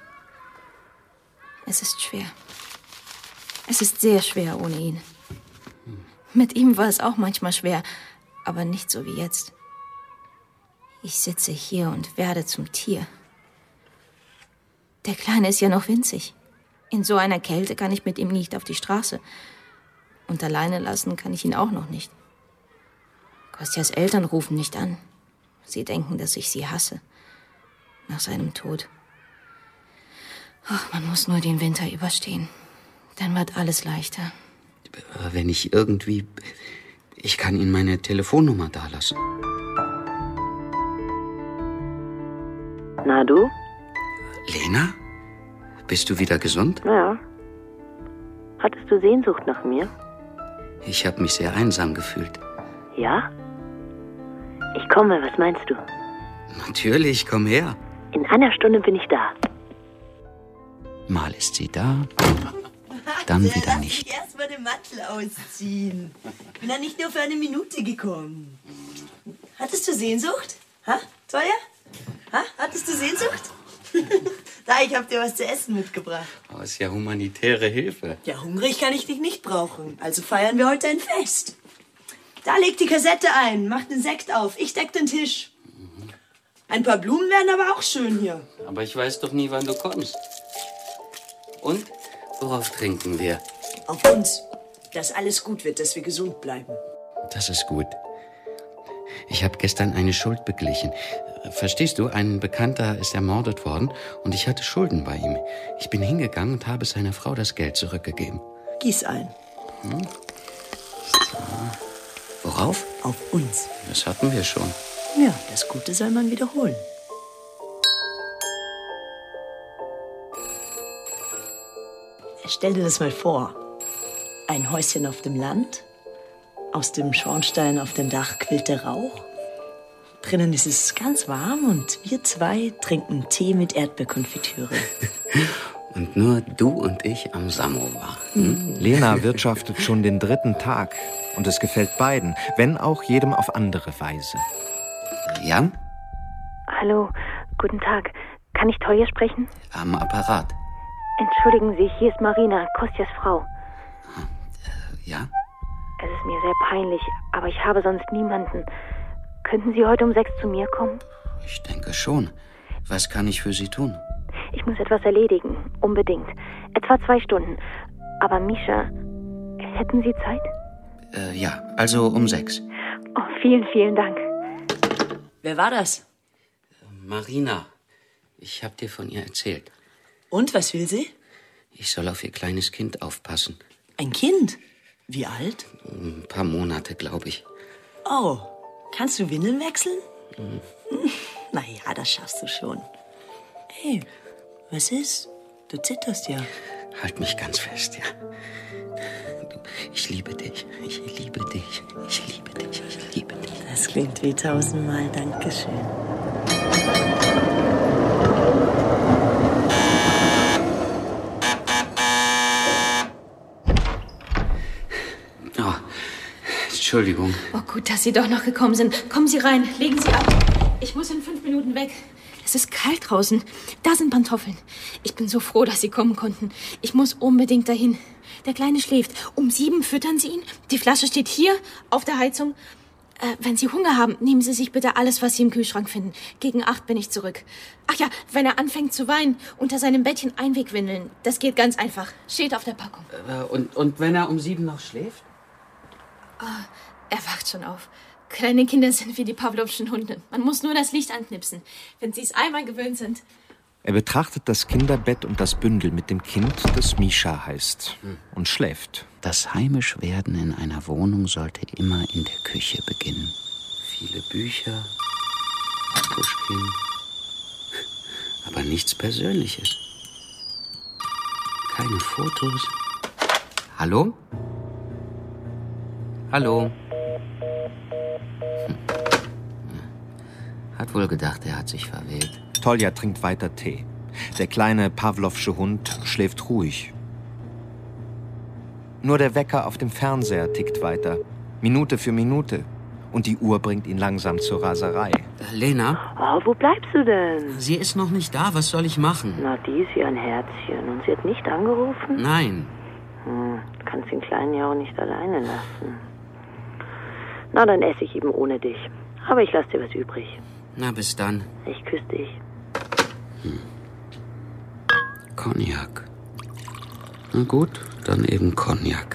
Es ist schwer. Es ist sehr schwer ohne ihn. Mit ihm war es auch manchmal schwer, aber nicht so wie jetzt. Ich sitze hier und werde zum Tier. Der Kleine ist ja noch winzig. In so einer Kälte kann ich mit ihm nicht auf die Straße. Und alleine lassen kann ich ihn auch noch nicht. Kostjas Eltern rufen nicht an. Sie denken, dass ich sie hasse. Nach seinem Tod. Ach, man muss nur den Winter überstehen. Dann wird alles leichter. Wenn ich irgendwie... Ich kann Ihnen meine Telefonnummer dalassen. Na, du? Lena? Bist du wieder gesund? Ja. Hattest du Sehnsucht nach mir? Ich habe mich sehr einsam gefühlt. Ja? Ich komme, was meinst du? Natürlich, komm her. In einer Stunde bin ich da. Mal ist sie da, dann wieder nicht. Ich erst mal den Mantel ausziehen. Bin ja nicht nur für eine Minute gekommen. Hattest du Sehnsucht? Ha, Tolja? Ha, hattest du Sehnsucht? Da, ich hab dir was zu essen mitgebracht. Oh, ist ja humanitäre Hilfe. Ja, hungrig kann ich dich nicht brauchen. Also feiern wir heute ein Fest. Da, leg die Kassette ein, mach den Sekt auf. Ich deck den Tisch. Ein paar Blumen wären aber auch schön hier. Aber ich weiß doch nie, wann du kommst. Und? Worauf trinken wir? Auf uns. Dass alles gut wird, dass wir gesund bleiben. Das ist gut. Ich habe gestern eine Schuld beglichen. Verstehst du, ein Bekannter ist ermordet worden und ich hatte Schulden bei ihm. Ich bin hingegangen und habe seiner Frau das Geld zurückgegeben. Gieß ein. So. Worauf? Auf uns. Das hatten wir schon. Ja, das Gute soll man wiederholen. Stell dir das mal vor. Ein Häuschen auf dem Land. Aus dem Schornstein auf dem Dach quillt der Rauch. Drinnen ist es ganz warm und wir zwei trinken Tee mit Erdbeerkonfitüre. Und nur du und ich am Samovar. Lena wirtschaftet schon den 3. Tag. Und es gefällt beiden, wenn auch jedem auf andere Weise. Jan? Hallo, guten Tag. Kann ich Tolja sprechen? Am Apparat. Entschuldigen Sie, hier ist Marina, Kostjas Frau. Ja? Es ist mir sehr peinlich, aber ich habe sonst niemanden. Könnten Sie heute um 6 zu mir kommen? Ich denke schon. Was kann ich für Sie tun? Ich muss etwas erledigen, unbedingt. Etwa 2 Stunden. Aber Misha, hätten Sie Zeit? Ja, also um 6. Oh, vielen, vielen Dank. Wer war das? Marina. Ich habe dir von ihr erzählt. Und, was will sie? Ich soll auf ihr kleines Kind aufpassen. Ein Kind? Wie alt? Ein paar Monate, glaube ich. Oh, kannst du Windeln wechseln? Na ja, das schaffst du schon. Hey, was ist? Du zitterst ja. Halt mich ganz fest, ja. Ich liebe dich. Ich liebe dich. klingt wie 1000-mal Dankeschön. Oh, Entschuldigung. Oh, gut, dass Sie doch noch gekommen sind. Kommen Sie rein, legen Sie ab. Ich muss in 5 Minuten weg. Es ist kalt draußen. Da sind Pantoffeln. Ich bin so froh, dass Sie kommen konnten. Ich muss unbedingt dahin. Der Kleine schläft. Um 7 füttern Sie ihn. Die Flasche steht hier auf der Heizung. Wenn Sie Hunger haben, nehmen Sie sich bitte alles, was Sie im Kühlschrank finden. Gegen 8 bin ich zurück. Ach ja, wenn er anfängt zu weinen, unter seinem Bettchen Einwegwindeln. Das geht ganz einfach. Steht auf der Packung. Und wenn er um 7 noch schläft? Oh, er wacht schon auf. Kleine Kinder sind wie die Pawlowschen Hunde. Man muss nur das Licht anknipsen, wenn sie es einmal gewöhnt sind. Er betrachtet das Kinderbett und das Bündel mit dem Kind, das Mischa heißt, und schläft. Das Heimischwerden in einer Wohnung sollte immer in der Küche beginnen. Viele Bücher, Puschkin, aber nichts Persönliches. Keine Fotos. Hallo? Hallo? Hat wohl gedacht, er hat sich verwählt. Tolja trinkt weiter Tee. Der kleine Pawlowsche Hund schläft ruhig. Nur der Wecker auf dem Fernseher tickt weiter. Minute für Minute. Und die Uhr bringt ihn langsam zur Raserei. Lena? Oh, wo bleibst du denn? Sie ist noch nicht da. Was soll ich machen? Na, die ist ja ein Herzchen. Und sie hat nicht angerufen? Nein. Du kannst den Kleinen ja auch nicht alleine lassen. Na, dann esse ich eben ohne dich. Aber ich lasse dir was übrig. Na, bis dann. Ich küsse dich. Cognac. Na gut, dann eben Cognac.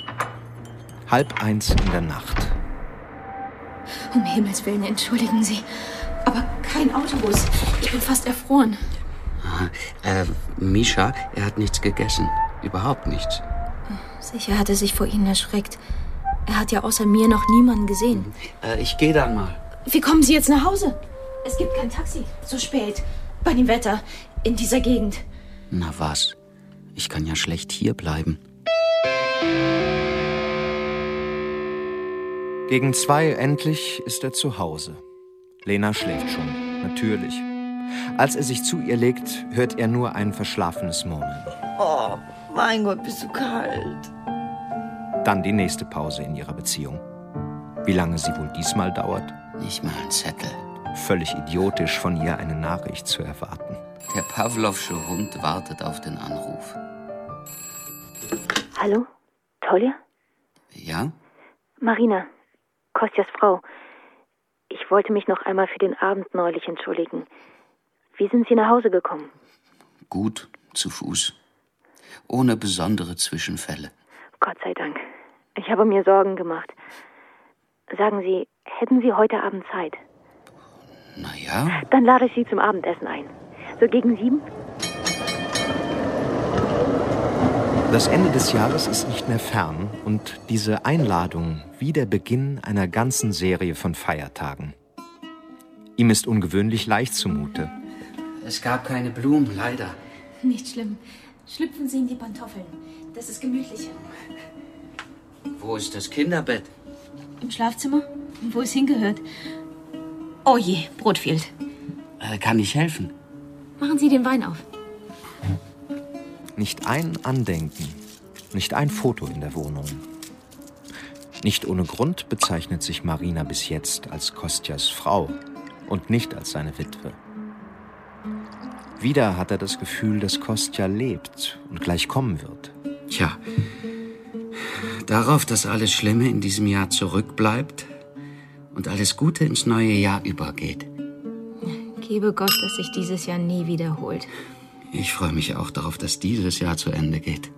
12:30 in der Nacht. Um Himmels Willen, entschuldigen Sie. Aber kein Autobus. Ich bin fast erfroren. Mischa, er hat nichts gegessen. Überhaupt nichts. Sicher hat er sich vor Ihnen erschreckt. Er hat ja außer mir noch niemanden gesehen. Ich gehe dann mal. Wie kommen Sie jetzt nach Hause? Es gibt kein Taxi. So spät. Bei dem Wetter. In dieser Gegend. Na was? Ich kann ja schlecht hier bleiben. Gegen 2 endlich ist er zu Hause. Lena schläft schon, natürlich. Als er sich zu ihr legt, hört er nur ein verschlafenes Murmeln. Oh, mein Gott, bist du kalt. Dann die nächste Pause in ihrer Beziehung. Wie lange sie wohl diesmal dauert? Nicht mal ein Zettel. Völlig idiotisch, von ihr eine Nachricht zu erwarten. Der Pawlowsche Hund wartet auf den Anruf. Hallo? Tolja? Ja? Marina, Kostjas Frau. Ich wollte mich noch einmal für den Abend neulich entschuldigen. Wie sind Sie nach Hause gekommen? Gut, zu Fuß. Ohne besondere Zwischenfälle. Gott sei Dank. Ich habe mir Sorgen gemacht. Sagen Sie, hätten Sie heute Abend Zeit? Na ja. Dann lade ich Sie zum Abendessen ein. So gegen 7? Das Ende des Jahres ist nicht mehr fern und diese Einladung wie der Beginn einer ganzen Serie von Feiertagen. Ihm ist ungewöhnlich leicht zumute. Es gab keine Blumen, leider. Nicht schlimm. Schlüpfen Sie in die Pantoffeln. Das ist gemütlicher. Wo ist das Kinderbett? Im Schlafzimmer? Wo es hingehört. Oh je, Brot fehlt. Kann ich helfen? Machen Sie den Wein auf. Nicht ein Andenken, nicht ein Foto in der Wohnung. Nicht ohne Grund bezeichnet sich Marina bis jetzt als Kostjas Frau und nicht als seine Witwe. Wieder hat er das Gefühl, dass Kostja lebt und gleich kommen wird. Tja, darauf, dass alles Schlimme in diesem Jahr zurückbleibt und alles Gute ins neue Jahr übergeht. Gebe Gott, dass sich dieses Jahr nie wiederholt. Ich freue mich auch darauf, dass dieses Jahr zu Ende geht.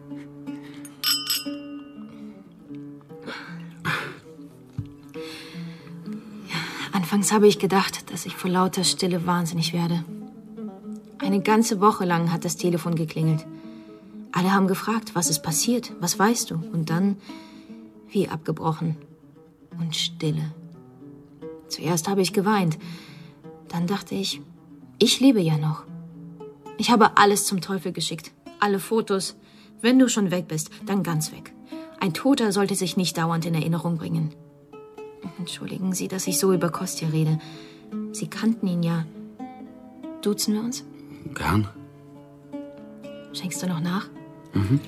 Anfangs habe ich gedacht, dass ich vor lauter Stille wahnsinnig werde. Eine ganze Woche lang hat das Telefon geklingelt. Alle haben gefragt, was ist passiert, was weißt du? Und dann wie abgebrochen und Stille. Zuerst habe ich geweint. Dann dachte ich, ich lebe ja noch. Ich habe alles zum Teufel geschickt. Alle Fotos. Wenn du schon weg bist, dann ganz weg. Ein Toter sollte sich nicht dauernd in Erinnerung bringen. Entschuldigen Sie, dass ich so über Kostja rede. Sie kannten ihn ja. Duzen wir uns? Gern. Schenkst du noch nach? Mhm.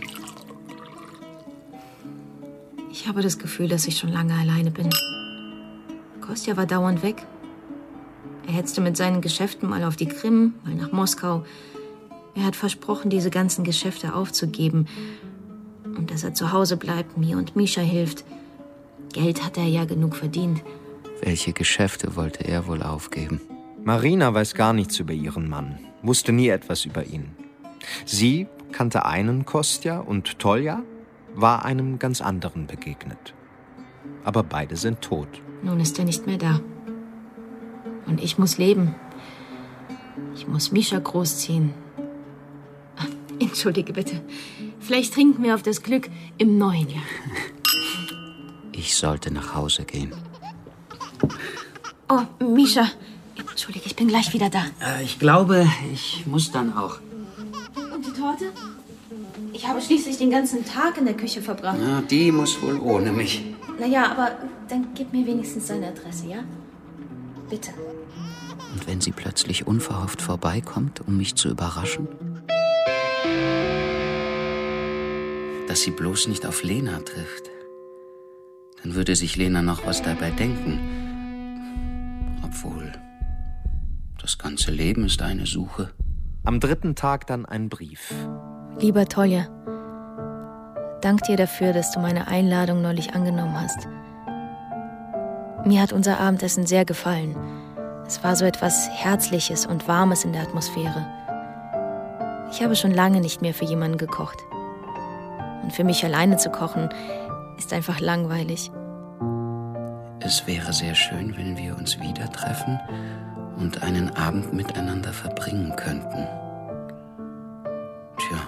Ich habe das Gefühl, dass ich schon lange alleine bin. Kostja war dauernd weg. Er hetzte mit seinen Geschäften mal auf die Krim, mal nach Moskau. Er hat versprochen, diese ganzen Geschäfte aufzugeben. Und dass er zu Hause bleibt, mir und Mischa hilft. Geld hat er ja genug verdient. Welche Geschäfte wollte er wohl aufgeben? Marina weiß gar nichts über ihren Mann, wusste nie etwas über ihn. Sie kannte einen Kostja und Tolja war einem ganz anderen begegnet. Aber beide sind tot. Nun ist er nicht mehr da. Und ich muss leben. Ich muss Mischa großziehen. Ach, entschuldige bitte. Vielleicht trinken wir auf das Glück im neuen Jahr. Ich sollte nach Hause gehen. Oh, Mischa. Entschuldige, ich bin gleich wieder da. Ich glaube, ich muss dann auch. Und die Torte? Ich habe schließlich den ganzen Tag in der Küche verbracht. Na, die muss wohl ohne mich. Naja, aber dann gib mir wenigstens seine Adresse, ja? Bitte. Und wenn sie plötzlich unverhofft vorbeikommt, um mich zu überraschen? Dass sie bloß nicht auf Lena trifft. Dann würde sich Lena noch was dabei denken. Obwohl, das ganze Leben ist eine Suche. Am 3. Tag dann ein Brief. Lieber Tolja, dank dir dafür, dass du meine Einladung neulich angenommen hast. Mir hat unser Abendessen sehr gefallen. Es war so etwas Herzliches und Warmes in der Atmosphäre. Ich habe schon lange nicht mehr für jemanden gekocht. Und für mich alleine zu kochen, ist einfach langweilig. Es wäre sehr schön, wenn wir uns wieder treffen und einen Abend miteinander verbringen könnten. Tja,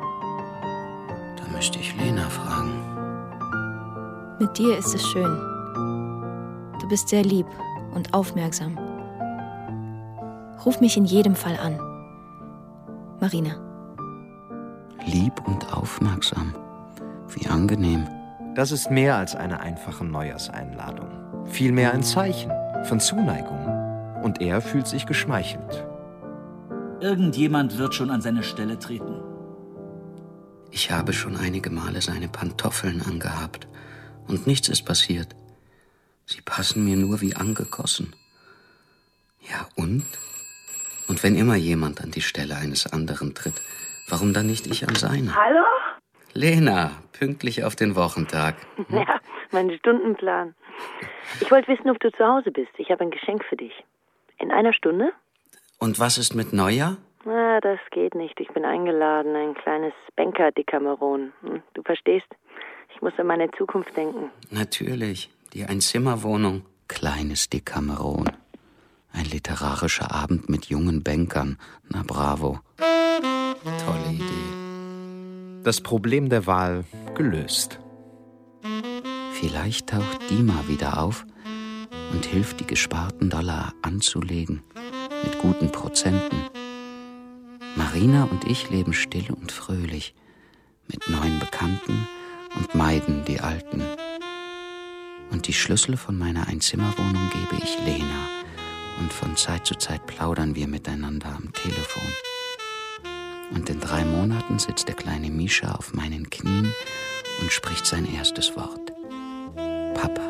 da müsste ich Lena fragen. Mit dir ist es schön. Du bist sehr lieb und aufmerksam. Ruf mich in jedem Fall an. Marina. Lieb und aufmerksam. Wie angenehm. Das ist mehr als eine einfache Neujahrseinladung. Vielmehr ein Zeichen von Zuneigung. Und er fühlt sich geschmeichelt. Irgendjemand wird schon an seine Stelle treten. Ich habe schon einige Male seine Pantoffeln angehabt. Und nichts ist passiert. Sie passen mir nur wie angegossen. Ja, und? Und wenn immer jemand an die Stelle eines anderen tritt, warum dann nicht ich an seine? Hallo? Lena, pünktlich auf den Wochentag. Ja, mein Stundenplan. Ich wollte wissen, ob du zu Hause bist. Ich habe ein Geschenk für dich. In einer Stunde? Und was ist mit Neujahr? Na, das geht nicht. Ich bin eingeladen. Ein kleines Banker-Decameron. Du verstehst? Ich muss an meine Zukunft denken. Natürlich. Die Einzimmerwohnung. Kleines Decameron. Ein literarischer Abend mit jungen Bankern. Na bravo. Tolle Idee. Das Problem der Wahl gelöst. Vielleicht taucht Dima wieder auf und hilft, die gesparten Dollar anzulegen. Mit guten Prozenten. Marina und ich leben still und fröhlich. Mit neuen Bekannten und meiden die alten. Und die Schlüssel von meiner Einzimmerwohnung gebe ich Lena. Und von Zeit zu Zeit plaudern wir miteinander am Telefon. Und in 3 Monaten sitzt der kleine Mischa auf meinen Knien und spricht sein erstes Wort. Papa.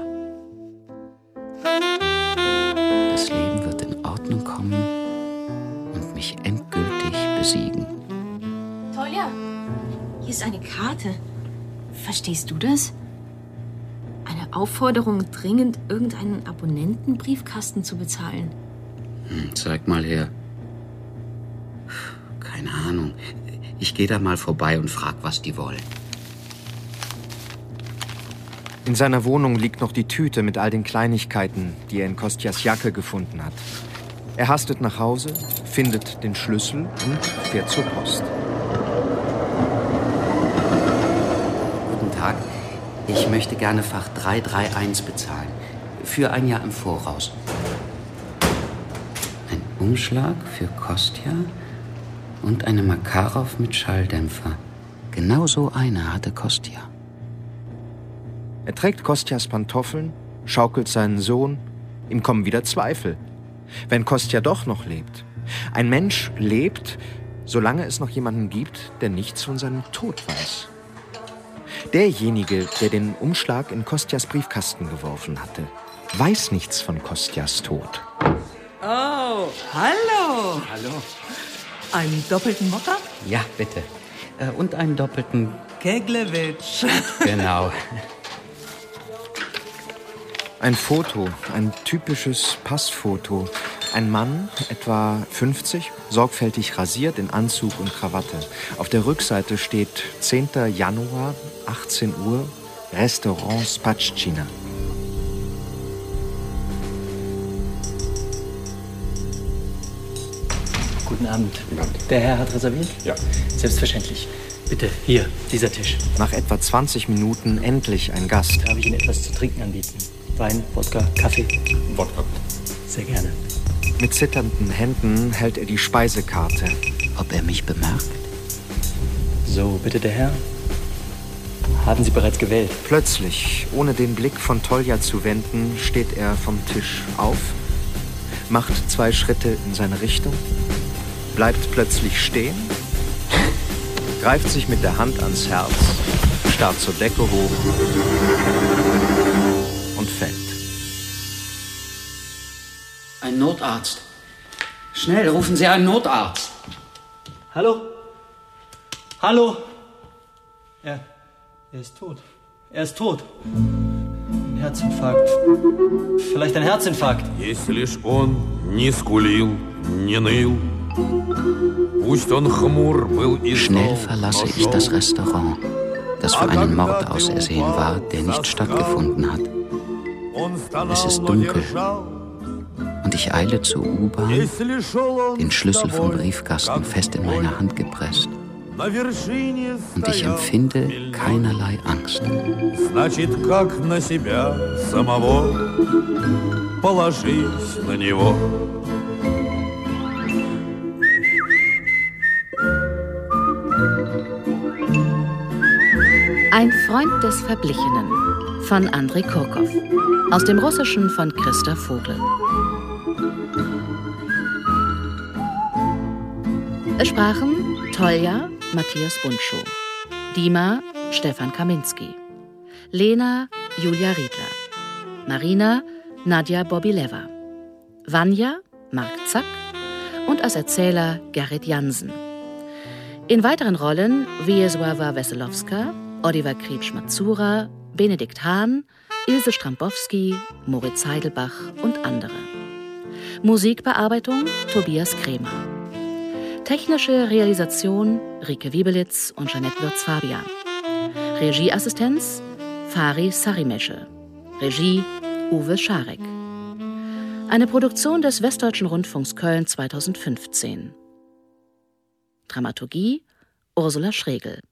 Das Leben wird in Ordnung kommen und mich endgültig besiegen. Tolja, hier ist eine Karte. Verstehst du das? Eine Aufforderung, dringend irgendeinen Abonnentenbriefkasten zu bezahlen. Zeig mal her. Keine Ahnung. Ich gehe da mal vorbei und frag, was die wollen. In seiner Wohnung liegt noch die Tüte mit all den Kleinigkeiten, die er in Kostjas Jacke gefunden hat. Er hastet nach Hause, findet den Schlüssel und fährt zur Post. Guten Tag. Ich möchte gerne Fach 331 bezahlen. Für ein Jahr im Voraus. Ein Umschlag für Kostja und eine Makarow mit Schalldämpfer. Genau so eine hatte Kostja. Er trägt Kostjas Pantoffeln schaukelt seinen Sohn, ihm kommen wieder Zweifel. Wenn Kostja doch noch lebt. Ein Mensch lebt, solange es noch jemanden gibt, der nichts von seinem Tod weiß. Derjenige, der den Umschlag in Kostjas Briefkasten geworfen hatte, weiß nichts von Kostjas Tod. Oh, hallo. Hallo. Einen doppelten Mokka? Ja, bitte. Und einen doppelten... Keglewitsch. Genau. Ein Foto, ein typisches Passfoto. Ein Mann, etwa 50, sorgfältig rasiert in Anzug und Krawatte. Auf der Rückseite steht 10. Januar, 18 Uhr, Restaurant Spatschina. Guten Abend. Der Herr hat reserviert? Ja. Selbstverständlich. Bitte, hier, dieser Tisch. Nach etwa 20 Minuten endlich ein Gast. Darf ich Ihnen etwas zu trinken anbieten? Wein, Wodka, Kaffee? Wodka. Sehr gerne. Mit zitternden Händen hält er die Speisekarte. Ob er mich bemerkt? So, bitte der Herr. Haben Sie bereits gewählt? Plötzlich, ohne den Blick von Tolja zu wenden, steht er vom Tisch auf, macht 2 Schritte in seine Richtung, bleibt plötzlich stehen, greift sich mit der Hand ans Herz, starrt zur Decke hoch und fällt. Ein Notarzt. Schnell, rufen Sie einen Notarzt. Hallo? Hallo? Er ist tot. Er ist tot. Ein Herzinfarkt. Vielleicht ein Herzinfarkt. Если лишь он не скулил, не ныл, пусть он хмур был и Schnell verlasse ich das Restaurant, das für einen Mord ausersehen war, der nicht stattgefunden hat. Es ist dunkel und ich eile zur U-Bahn, den Schlüssel vom Briefkasten fest in meine Hand gepresst. Und ich empfinde keinerlei Angst. Значит, как на себя самого, положись на него. Ein Freund des Verblichenen von Andrei Kurkow. Aus dem Russischen von Christa Vogel. Es sprachen Tolja, Matthias Buntschow, Dima, Stefan Kaminski, Lena, Julia Riedler, Marina, Nadja Bobileva, Vanja, Mark Zack und als Erzähler Gerrit Jansen. In weiteren Rollen Wiesława Weselowska, Oliver Krietsch-Mazura, Benedikt Hahn, Ilse Strambowski, Moritz Heidelbach und andere. Musikbearbeitung Tobias Kremer. Technische Realisation Rike Wiebelitz und Jeanette Würz-Fabian. Regieassistenz Fari Sarimesche. Regie Uwe Scharek. Eine Produktion des Westdeutschen Rundfunks Köln 2015. Dramaturgie Ursula Schregel.